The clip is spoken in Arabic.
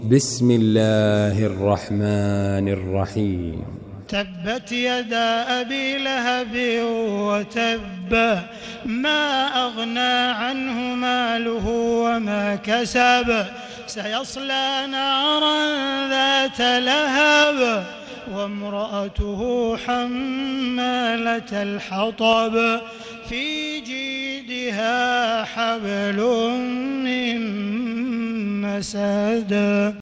بسم الله الرحمن الرحيم. تبت يدا أبي لهب وتب، ما أغنى عنه ماله وما كسب، سيصلى نارا ذات لهب وامرأته حمالة الحطب في جيدها حبل من مسد.